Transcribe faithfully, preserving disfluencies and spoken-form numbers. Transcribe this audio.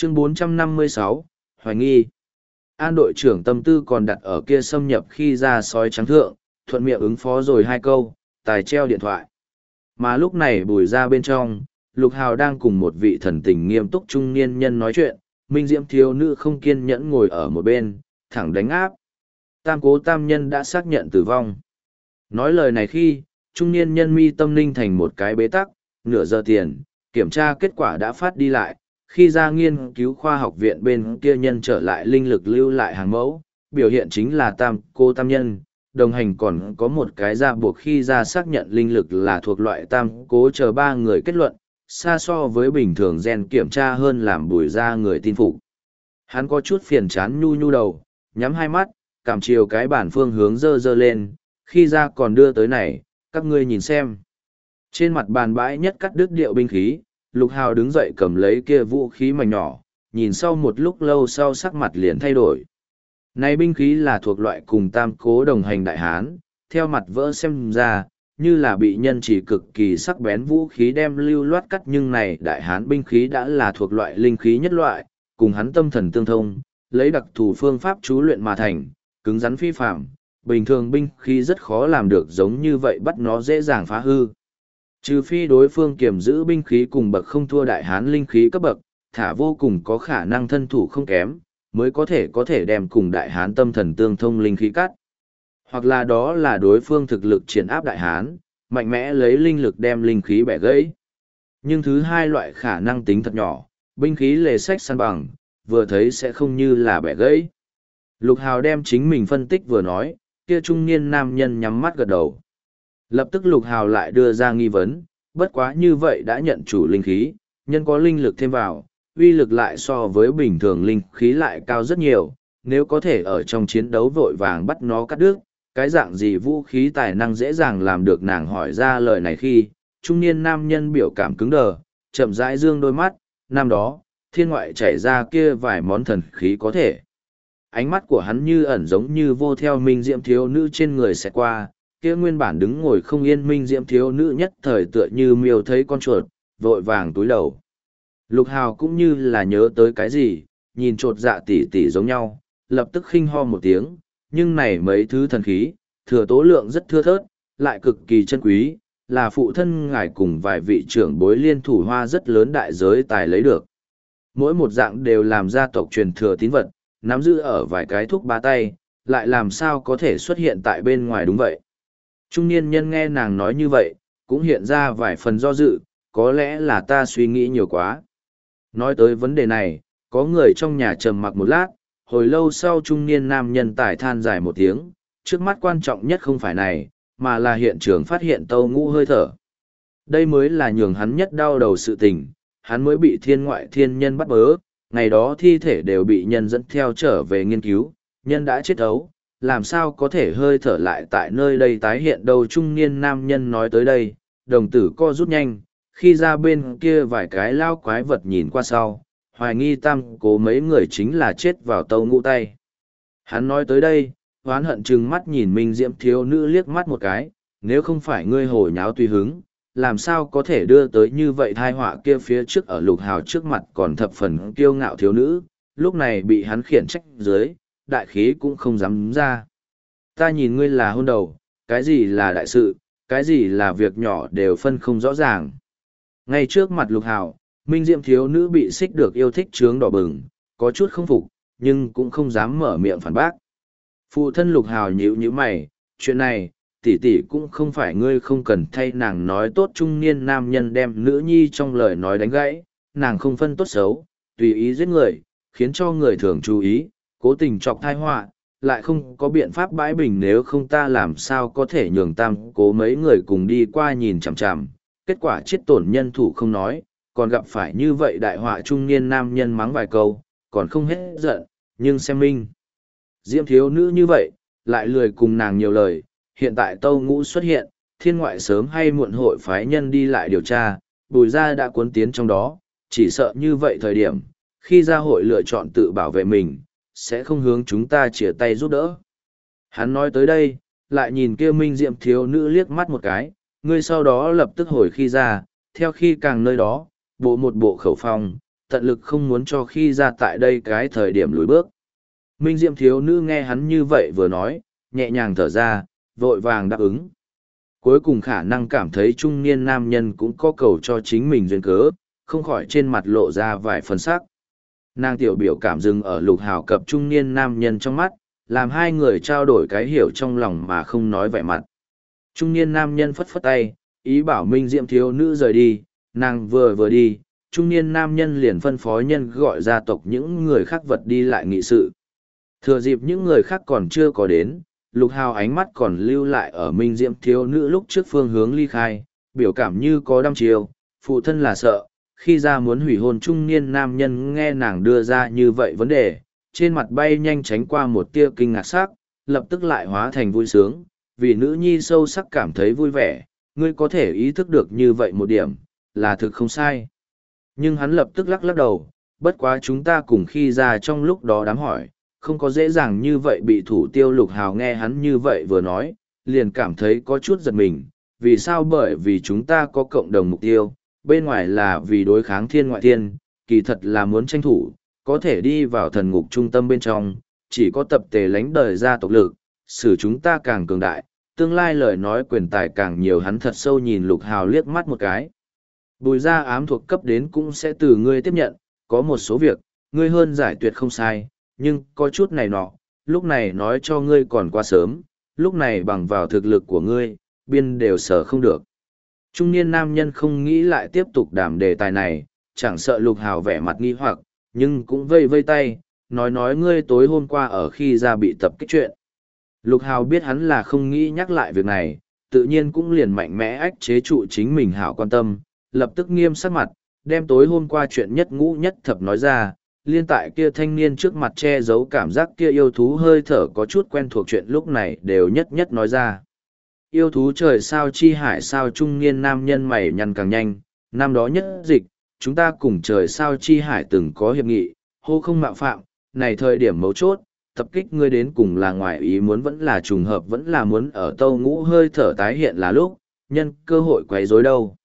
Chương bốn trăm năm mươi sáu, Hoài nghi. An đội trưởng tâm tư còn đặt ở kia xâm nhập khi ra sói trắng thượng, thuận miệng ứng phó rồi hai câu, tài treo điện thoại. Mà lúc này bùi ra bên trong, Lục Hào đang cùng một vị thần tình nghiêm túc trung niên nhân nói chuyện, Minh Diễm thiếu nữ không kiên nhẫn ngồi ở một bên, thẳng đánh áp. Tam cố tam nhân đã xác nhận tử vong. Nói lời này khi, trung niên nhân mi tâm linh thành một cái bế tắc, nửa giờ tiền, kiểm tra kết quả đã phát đi lại, khi ra nghiên cứu khoa học viện bên kia nhân trở lại linh lực lưu lại hàng mẫu, biểu hiện chính là tam cô tam nhân, đồng hành còn có một cái ra buộc khi ra xác nhận linh lực là thuộc loại tam cố chờ ba người kết luận, xa so với bình thường gen kiểm tra hơn làm bùi ra người tin phục. Hắn có chút phiền chán nhu nhu đầu, nhắm hai mắt, cảm chiều cái bản phương hướng dơ dơ lên, khi ra còn đưa tới này, các ngươi nhìn xem. Trên mặt bàn bãi nhất cắt đứt điệu binh khí, Lục Hào đứng dậy cầm lấy kia vũ khí mảnh nhỏ, nhìn sau một lúc lâu sau sắc mặt liền thay đổi. Này binh khí là thuộc loại cùng tam cố đồng hành đại hán, theo mặt vỡ xem ra, như là bị nhân chỉ cực kỳ sắc bén vũ khí đem lưu loát cắt, nhưng này đại hán binh khí đã là thuộc loại linh khí nhất loại, cùng hắn tâm thần tương thông, lấy đặc thù phương pháp chú luyện mà thành, cứng rắn phi phạm, bình thường binh khí rất khó làm được giống như vậy, bắt nó dễ dàng phá hư. Trừ phi đối phương kiểm giữ binh khí cùng bậc không thua đại hán linh khí cấp bậc, thả vô cùng có khả năng thân thủ không kém, mới có thể có thể đem cùng đại hán tâm thần tương thông linh khí cắt. Hoặc là đó là đối phương thực lực triển áp đại hán, mạnh mẽ lấy linh lực đem linh khí bẻ gãy. Nhưng thứ hai loại khả năng tính thật nhỏ, binh khí lề sách săn bằng, vừa thấy sẽ không như là bẻ gãy. Lục Hào đem chính mình phân tích vừa nói, kia trung niên nam nhân nhắm mắt gật đầu. Lập tức Lục Hào lại đưa ra nghi vấn, bất quá như vậy đã nhận chủ linh khí, nhân có linh lực thêm vào, uy lực lại so với bình thường linh khí lại cao rất nhiều, nếu có thể ở trong chiến đấu vội vàng bắt nó cắt đứt, cái dạng gì vũ khí tài năng dễ dàng làm được. Nàng hỏi ra lời này khi, trung niên nam nhân biểu cảm cứng đờ, chậm rãi dương đôi mắt, năm đó, thiên ngoại chảy ra kia vài món thần khí có thể. Ánh mắt của hắn như ẩn giống như vô theo Minh Diễm thiếu nữ trên người sẽ qua, kia nguyên bản đứng ngồi không yên Minh Diễm thiếu nữ nhất thời tựa như miêu thấy con chuột, vội vàng túi đầu. Lục Hào cũng như là nhớ tới cái gì, nhìn trột dạ tỉ tỉ giống nhau, lập tức khinh ho một tiếng, nhưng này mấy thứ thần khí, thừa tố lượng rất thưa thớt, lại cực kỳ chân quý, là phụ thân ngài cùng vài vị trưởng bối liên thủ hoa rất lớn đại giới tài lấy được. Mỗi một dạng đều làm gia tộc truyền thừa tín vật, nắm giữ ở vài cái thuốc ba tay, lại làm sao có thể xuất hiện tại bên ngoài đúng vậy. Trung niên nhân nghe nàng nói như vậy, cũng hiện ra vài phần do dự, có lẽ là ta suy nghĩ nhiều quá. Nói tới vấn đề này, có người trong nhà trầm mặc một lát, hồi lâu sau trung niên nam nhân tải than dài một tiếng, trước mắt quan trọng nhất không phải này, mà là hiện trường phát hiện Tâu Ngũ hơi thở. Đây mới là nhường hắn nhất đau đầu sự tình, hắn mới bị thiên ngoại thiên nhân bắt bớ, ngày đó thi thể đều bị nhân dẫn theo trở về nghiên cứu, nhân đã chết ấu, làm sao có thể hơi thở lại tại nơi đây tái hiện đâu. Trung niên nam nhân nói tới đây, đồng tử co rút nhanh, khi ra bên kia vài cái lao quái vật nhìn qua sau, hoài nghi tam cố mấy người chính là chết vào Tâu Ngũ tay. Hắn nói tới đây, hoán hận chừng mắt nhìn Minh Diễm thiếu nữ liếc mắt một cái, nếu không phải ngươi hồ nháo tùy hứng, làm sao có thể đưa tới như vậy thai họa. Kia phía trước ở Lục Hào trước mặt còn thập phần kiêu ngạo thiếu nữ, lúc này bị hắn khiển trách dưới, đại khí cũng không dám ra. Ta nhìn ngươi là hôn đầu, cái gì là đại sự, cái gì là việc nhỏ đều phân không rõ ràng. Ngay trước mặt Lục Hào, Minh Diễm thiếu nữ bị xích được yêu thích trướng đỏ bừng, có chút không phục, nhưng cũng không dám mở miệng phản bác. Phụ thân Lục Hào nhíu nhíu mày, chuyện này, tỷ tỷ cũng không phải ngươi không cần thay nàng nói tốt. Trung niên nam nhân đem nữ nhi trong lời nói đánh gãy, nàng không phân tốt xấu, tùy ý giết người, khiến cho người thường chú ý, cố tình chọc thai họa, lại không có biện pháp bãi bình, nếu không ta làm sao có thể nhường tam cố mấy người cùng đi qua nhìn chằm chằm, kết quả chết tổn nhân thủ không nói, còn gặp phải như vậy đại họa. Trung niên nam nhân mắng vài câu, còn không hết giận, nhưng xem Minh Diễm thiếu nữ như vậy, lại lười cùng nàng nhiều lời. Hiện tại Tâu Ngũ xuất hiện, thiên ngoại sớm hay muộn hội phái nhân đi lại điều tra, bùi ra đã cuốn tiến trong đó, chỉ sợ như vậy thời điểm, khi ra hội lựa chọn tự bảo vệ mình, sẽ không hướng chúng ta chìa tay giúp đỡ. Hắn nói tới đây, lại nhìn kia Minh Diệm thiếu nữ liếc mắt một cái, ngươi sau đó lập tức hồi khi ra, theo khi càng nơi đó, bộ một bộ khẩu phong, tận lực không muốn cho khi ra tại đây cái thời điểm lùi bước. Minh Diệm thiếu nữ nghe hắn như vậy vừa nói, nhẹ nhàng thở ra, vội vàng đáp ứng. Cuối cùng khả năng cảm thấy trung niên nam nhân cũng có cầu cho chính mình duyên cớ, không khỏi trên mặt lộ ra vài phần sắc. Nàng tiểu biểu cảm dừng ở Lục Hào cập trung niên nam nhân trong mắt, làm hai người trao đổi cái hiểu trong lòng mà không nói vẻ mặt. Trung niên nam nhân phất phất tay, ý bảo Minh Diệm thiếu nữ rời đi, nàng vừa vừa đi, trung niên nam nhân liền phân phó nhân gọi gia tộc những người khác vật đi lại nghị sự. Thừa dịp những người khác còn chưa có đến, Lục Hào ánh mắt còn lưu lại ở Minh Diệm thiếu nữ lúc trước phương hướng ly khai, biểu cảm như có đăm chiêu, phụ thân là sợ, khi ra muốn hủy hôn trung niên nam nhân nghe nàng đưa ra như vậy vấn đề, trên mặt bay nhanh tránh qua một tia kinh ngạc sắc, lập tức lại hóa thành vui sướng, vì nữ nhi sâu sắc cảm thấy vui vẻ, ngươi có thể ý thức được như vậy một điểm, là thực không sai. Nhưng hắn lập tức lắc lắc đầu, bất quá chúng ta cùng khi ra trong lúc đó đám hỏi, không có dễ dàng như vậy bị thủ tiêu. Lục Hào nghe hắn như vậy vừa nói, liền cảm thấy có chút giật mình, vì sao? Bởi vì chúng ta có cộng đồng mục tiêu, bên ngoài là vì đối kháng thiên ngoại thiên, kỳ thật là muốn tranh thủ, có thể đi vào thần ngục trung tâm bên trong, chỉ có tập tề lánh đời gia tộc lực, xử chúng ta càng cường đại, tương lai lời nói quyền tài càng nhiều. Hắn thật sâu nhìn Lục Hào liếc mắt một cái. Bùi gia ám thuộc cấp đến cũng sẽ từ ngươi tiếp nhận, có một số việc, ngươi hơn giải tuyệt không sai, nhưng có chút này nọ, lúc này nói cho ngươi còn quá sớm, lúc này bằng vào thực lực của ngươi, biên đều sở không được. Trung niên nam nhân không nghĩ lại tiếp tục đảm đề tài này, chẳng sợ Lục Hào vẻ mặt nghi hoặc, nhưng cũng vây vây tay, nói nói ngươi tối hôm qua ở khi ra bị tập kích chuyện. Lục Hào biết hắn là không nghĩ nhắc lại việc này, tự nhiên cũng liền mạnh mẽ ách chế trụ chính mình hảo quan tâm, lập tức nghiêm sắc mặt, đem tối hôm qua chuyện nhất ngũ nhất thập nói ra, liên tại kia thanh niên trước mặt che giấu cảm giác kia yêu thú hơi thở có chút quen thuộc chuyện lúc này đều nhất nhất nói ra. Yêu thú trời sao chi hải sao trung niên nam nhân mày nhăn càng nhanh, năm đó nhất dịch, chúng ta cùng trời sao chi hải từng có hiệp nghị, hô không mạo phạm, này thời điểm mấu chốt, tập kích ngươi đến cùng là ngoài ý muốn vẫn là trùng hợp vẫn là muốn ở tâu ngũ hơi thở tái hiện là lúc, nhân cơ hội quấy rối đâu.